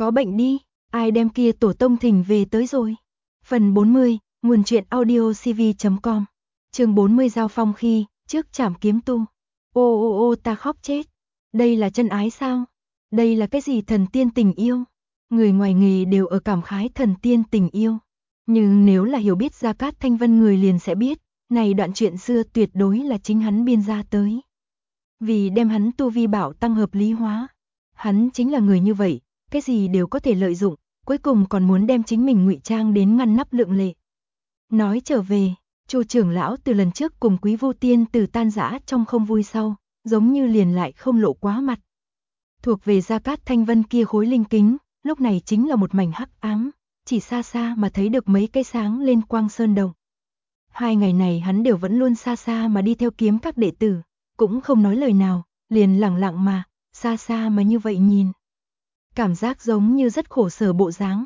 Có bệnh đi, ai đem kia tổ tông thỉnh về tới rồi. Phần 40, nguồn truyện audio cv.com. Chương 40 giao phong khi, trước trảm kiếm tu. Ô ta khóc chết. Đây là chân ái sao? Đây là cái gì thần tiên tình yêu? Người ngoài nghề đều ở cảm khái thần tiên tình yêu. Nhưng nếu là hiểu biết Gia Cát Thanh Vân người liền sẽ biết, này đoạn chuyện xưa tuyệt đối là chính hắn biên ra tới. Vì đem hắn tu vi bảo tăng hợp lý hóa. Hắn chính là người như vậy, cái gì đều có thể lợi dụng, cuối cùng còn muốn đem chính mình ngụy trang đến ngăn nắp lượng lệ. Nói trở về, Chu trưởng lão từ lần trước cùng Quý Vu Tiên từ tan rã trong không vui sau, giống như liền lại không lộ quá mặt. Thuộc về Gia Cát Thanh Vân kia khối linh kính, lúc này chính là một mảnh hắc ám, chỉ xa xa mà thấy được mấy cái sáng lên quang sơn đồng. 2 ngày này hắn đều vẫn luôn xa xa mà đi theo kiếm các đệ tử, cũng không nói lời nào, liền lặng lặng mà, xa xa mà như vậy nhìn. Cảm giác giống như rất khổ sở bộ dáng.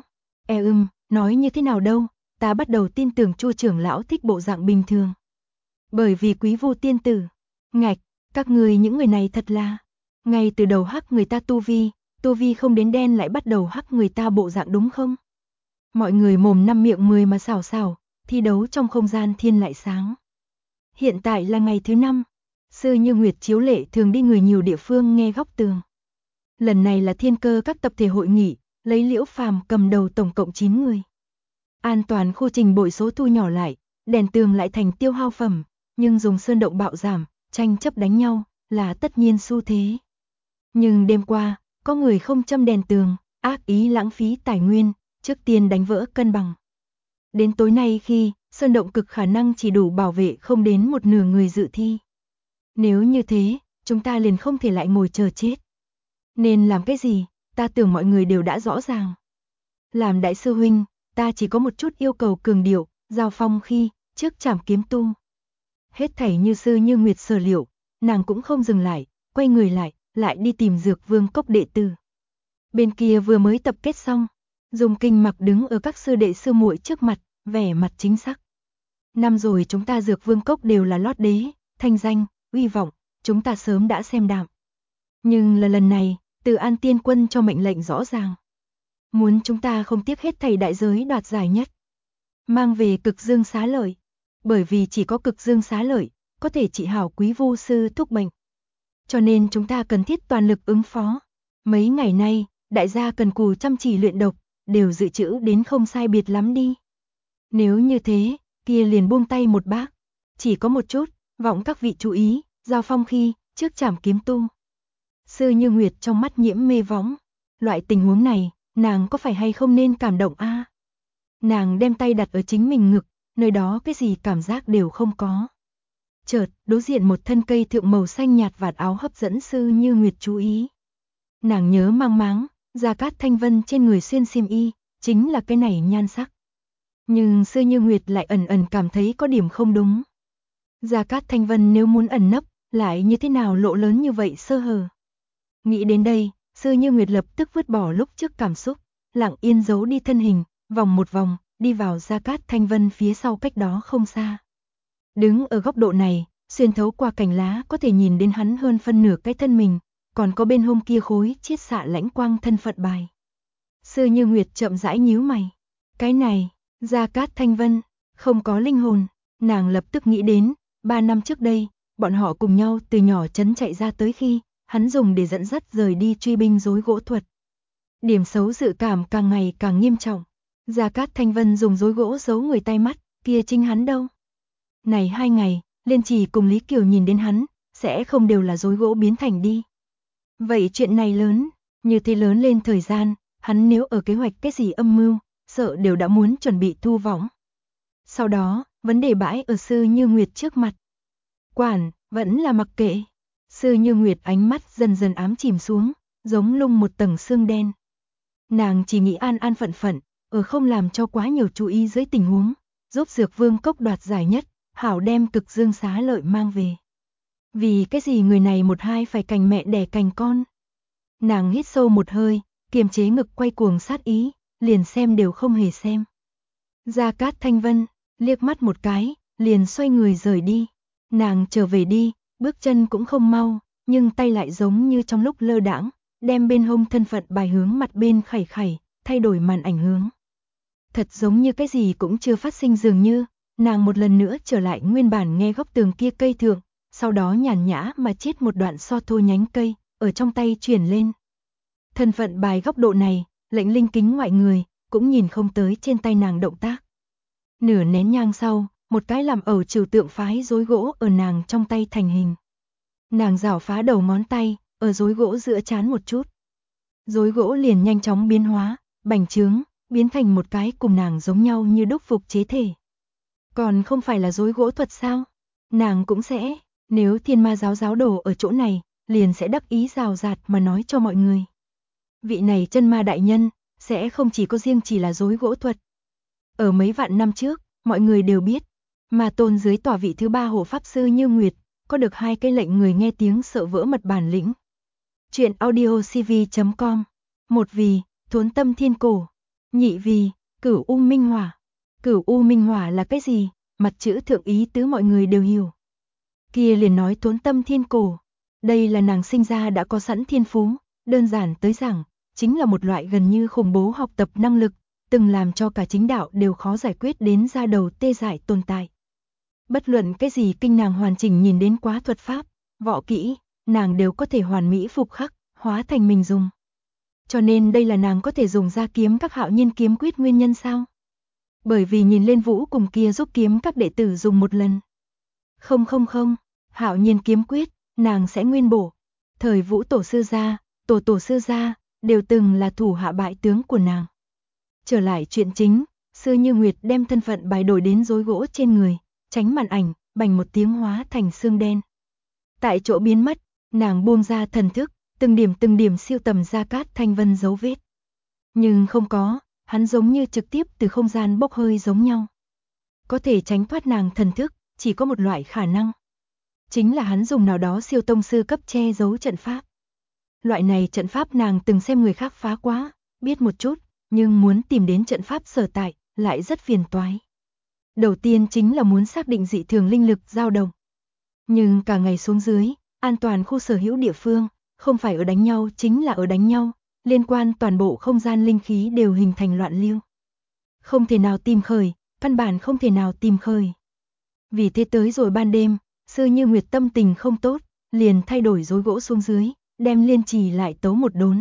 Nói như thế nào đâu, ta bắt đầu tin tưởng Chu trưởng lão thích bộ dạng bình thường. Bởi vì Quý Vu tiên tử, ngạch, các người những người này thật là, ngay từ đầu hắc người ta tu vi không đến đen lại bắt đầu hắc người ta bộ dạng đúng không? Mọi người mồm năm miệng 10 mà xảo, thi đấu trong không gian thiên lại sáng. Hiện tại là ngày thứ 5, Sư Như Nguyệt chiếu lệ thường đi người nhiều địa phương nghe góc tường. Lần này là thiên cơ các tập thể hội nghị, lấy Liễu Phàm cầm đầu tổng cộng 9 người. An toàn khu trình bội số thu nhỏ lại, đèn tường lại thành tiêu hao phẩm, nhưng dùng sơn động bạo giảm, tranh chấp đánh nhau, là tất nhiên xu thế. Nhưng đêm qua, có người không châm đèn tường, ác ý lãng phí tài nguyên, trước tiên đánh vỡ cân bằng. Đến tối nay khi, sơn động cực khả năng chỉ đủ bảo vệ không đến một nửa người dự thi. Nếu như thế, chúng ta liền không thể lại ngồi chờ chết. Nên làm cái gì, ta tưởng mọi người đều đã rõ ràng. Làm đại sư huynh, ta chỉ có một chút yêu cầu cường điệu, giao phong khi, trước trảm kiếm tu. Hết thảy như Sư Như Nguyệt sở liệu, nàng cũng không dừng lại, quay người lại đi tìm Dược Vương Cốc đệ tử. Bên kia vừa mới tập kết xong, Dung Kinh Mặc đứng ở các sư đệ sư muội trước mặt, vẻ mặt chính xác. Năm rồi chúng ta Dược Vương Cốc đều là lót đế, thanh danh, uy vọng, chúng ta sớm đã xem đạm. Nhưng là lần này, Từ An Tiên Quân cho mệnh lệnh rõ ràng. Muốn chúng ta không tiếc hết thảy đại giới đoạt giải nhất. Mang về Cực Dương Xá Lợi. Bởi vì chỉ có Cực Dương Xá Lợi, có thể trị hảo Quý Vu sư thúc bệnh. Cho nên chúng ta cần thiết toàn lực ứng phó. Mấy ngày nay, đại gia cần cù chăm chỉ luyện độc, đều dự trữ đến không sai biệt lắm đi. Nếu như thế, kia liền buông tay một bác. Chỉ có một chút, vọng các vị chú ý, giao phong khi, trước trảm kiếm tu. Sư Như Nguyệt trong mắt nhiễm mê võng. Loại tình huống này, nàng có phải hay không nên cảm động a? Nàng đem tay đặt ở chính mình ngực, nơi đó cái gì cảm giác đều không có. Chợt, đối diện một thân cây thượng màu xanh nhạt vạt áo hấp dẫn Sư Như Nguyệt chú ý. Nàng nhớ mang máng, Gia Cát Thanh Vân trên người xuyên xiêm y, chính là cái này nhan sắc. Nhưng Sư Như Nguyệt lại ẩn cảm thấy có điểm không đúng. Gia Cát Thanh Vân nếu muốn ẩn nấp, lại như thế nào lộ lớn như vậy sơ hở. Nghĩ đến đây, Sư Như Nguyệt lập tức vứt bỏ lúc trước cảm xúc, lặng yên giấu đi thân hình, vòng một vòng, đi vào Gia Cát Thanh Vân phía sau cách đó không xa. Đứng ở góc độ này, xuyên thấu qua cành lá có thể nhìn đến hắn hơn phân nửa cái thân mình, còn có bên hông kia khối chiết xạ lãnh quang thân phận bài. Sư Như Nguyệt chậm rãi nhíu mày. Cái này, Gia Cát Thanh Vân, không có linh hồn, nàng lập tức nghĩ đến, 3 năm trước đây, bọn họ cùng nhau từ nhỏ trấn chạy ra tới khi, hắn dùng để dẫn dắt rời đi truy binh rối gỗ thuật. Điểm xấu dự cảm càng ngày càng nghiêm trọng. Gia Cát Thanh Vân dùng rối gỗ giấu người tay mắt, kia chính hắn đâu. Này 2 ngày, Liên Trì cùng Lý Kiều nhìn đến hắn, sẽ không đều là rối gỗ biến thành đi. Vậy chuyện này lớn, như thế lớn lên thời gian, hắn nếu ở kế hoạch cái gì âm mưu, sợ đều đã muốn chuẩn bị thu võng. Sau đó, vấn đề bãi ở Sư Như Nguyệt trước mặt. Quản, vẫn là mặc kệ. Sư Như Nguyệt ánh mắt dần dần ám chìm xuống, giống lung một tầng sương đen. Nàng chỉ nghĩ an phận, ở không làm cho quá nhiều chú ý dưới tình huống, giúp Dược Vương Cốc đoạt giải nhất, hảo đem Cực Dương Xá Lợi mang về. Vì cái gì người này một hai phải cành mẹ đẻ cành con? Nàng hít sâu một hơi, kiềm chế ngực quay cuồng sát ý, liền xem đều không hề xem. Gia Cát Thanh Vân, liếc mắt một cái, liền xoay người rời đi. Nàng trở về đi, bước chân cũng không mau, nhưng tay lại giống như trong lúc lơ đãng, đem bên hông thân phận bài hướng mặt bên khẩy khẩy, thay đổi màn ảnh hướng. Thật giống như cái gì cũng chưa phát sinh dường như, nàng một lần nữa trở lại nguyên bản nghe góc tường kia cây thượng, sau đó nhàn nhã mà chiết một đoạn so thô nhánh cây, ở trong tay chuyển lên. Thân phận bài góc độ này, lệnh linh kính ngoại người, cũng nhìn không tới trên tay nàng động tác. Nửa nén nhang sau, một cái làm ẩu trừu tượng phái rối gỗ ở nàng trong tay thành hình. Nàng rảo phá đầu ngón tay, ở rối gỗ giữa trán một chút. Rối gỗ liền nhanh chóng biến hóa, bành trướng, biến thành một cái cùng nàng giống nhau như đúc phục chế thể. Còn không phải là rối gỗ thuật sao? Nàng cũng sẽ, nếu thiên ma giáo giáo đồ ở chỗ này, liền sẽ đắc ý rào rạt mà nói cho mọi người. Vị này chân ma đại nhân, sẽ không chỉ có riêng chỉ là rối gỗ thuật. Ở mấy vạn năm trước, mọi người đều biết, mà tôn dưới tòa vị thứ 3 hộ pháp sư Như Nguyệt, có được 2 cái lệnh người nghe tiếng sợ vỡ mật bản lĩnh. Chuyện audiocv.com. Một vì, thốn tâm thiên cổ. Nhị vì, cửu u minh hỏa. Cửu u minh hỏa là cái gì? Mặt chữ thượng ý tứ mọi người đều hiểu. Kia liền nói thốn tâm thiên cổ. Đây là nàng sinh ra đã có sẵn thiên phú, đơn giản tới giảng, chính là một loại gần như khủng bố học tập năng lực, từng làm cho cả chính đạo đều khó giải quyết đến ra đầu tê dại tồn tại. Bất luận cái gì kinh nàng hoàn chỉnh nhìn đến quá thuật pháp, võ kỹ, nàng đều có thể hoàn mỹ phục khắc, hóa thành mình dùng. Cho nên đây là nàng có thể dùng ra kiếm các hạo nhiên kiếm quyết nguyên nhân sao? Bởi vì nhìn lên Vũ cùng kia giúp kiếm các đệ tử dùng một lần. Không, hạo nhiên kiếm quyết, nàng sẽ nguyên bổ. Thời Vũ tổ sư gia, tổ sư gia, đều từng là thủ hạ bại tướng của nàng. Trở lại chuyện chính, sư Như Nguyệt đem thân phận bài đổi đến rối gỗ trên người, tránh màn ảnh, bành một tiếng hóa thành xương đen. Tại chỗ biến mất, nàng buông ra thần thức, từng điểm siêu tầm ra cát thanh vân dấu vết. Nhưng không có, hắn giống như trực tiếp từ không gian bốc hơi giống nhau. Có thể tránh thoát nàng thần thức, chỉ có một loại khả năng. Chính là hắn dùng nào đó siêu tông sư cấp che giấu trận pháp. Loại này trận pháp nàng từng xem người khác phá quá, biết một chút, nhưng muốn tìm đến trận pháp sở tại, lại rất phiền toái. Đầu tiên chính là muốn xác định dị thường linh lực dao động. Nhưng cả ngày xuống dưới, an toàn khu sở hữu địa phương, không phải ở đánh nhau chính là ở đánh nhau, liên quan toàn bộ không gian linh khí đều hình thành loạn lưu. Không thể nào tìm khởi, căn bản không thể nào tìm khởi. Vì thế tới rồi ban đêm, sư Như Nguyệt tâm tình không tốt, liền thay đổi rối gỗ xuống dưới, đem liên trì lại tấu một đốn.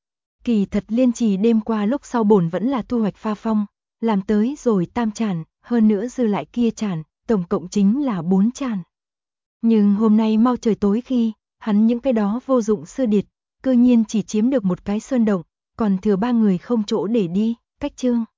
Kỳ thật liên trì đêm qua lúc sau bổn vẫn là thu hoạch pha phong, làm tới rồi tam tràn, hơn nữa dư lại kia tràn, tổng cộng chính là 4 tràn. Nhưng hôm nay mau trời tối khi, hắn những cái đó vô dụng sư điệt, cư nhiên chỉ chiếm được một cái sơn động, còn thừa 3 người không chỗ để đi, cách chương.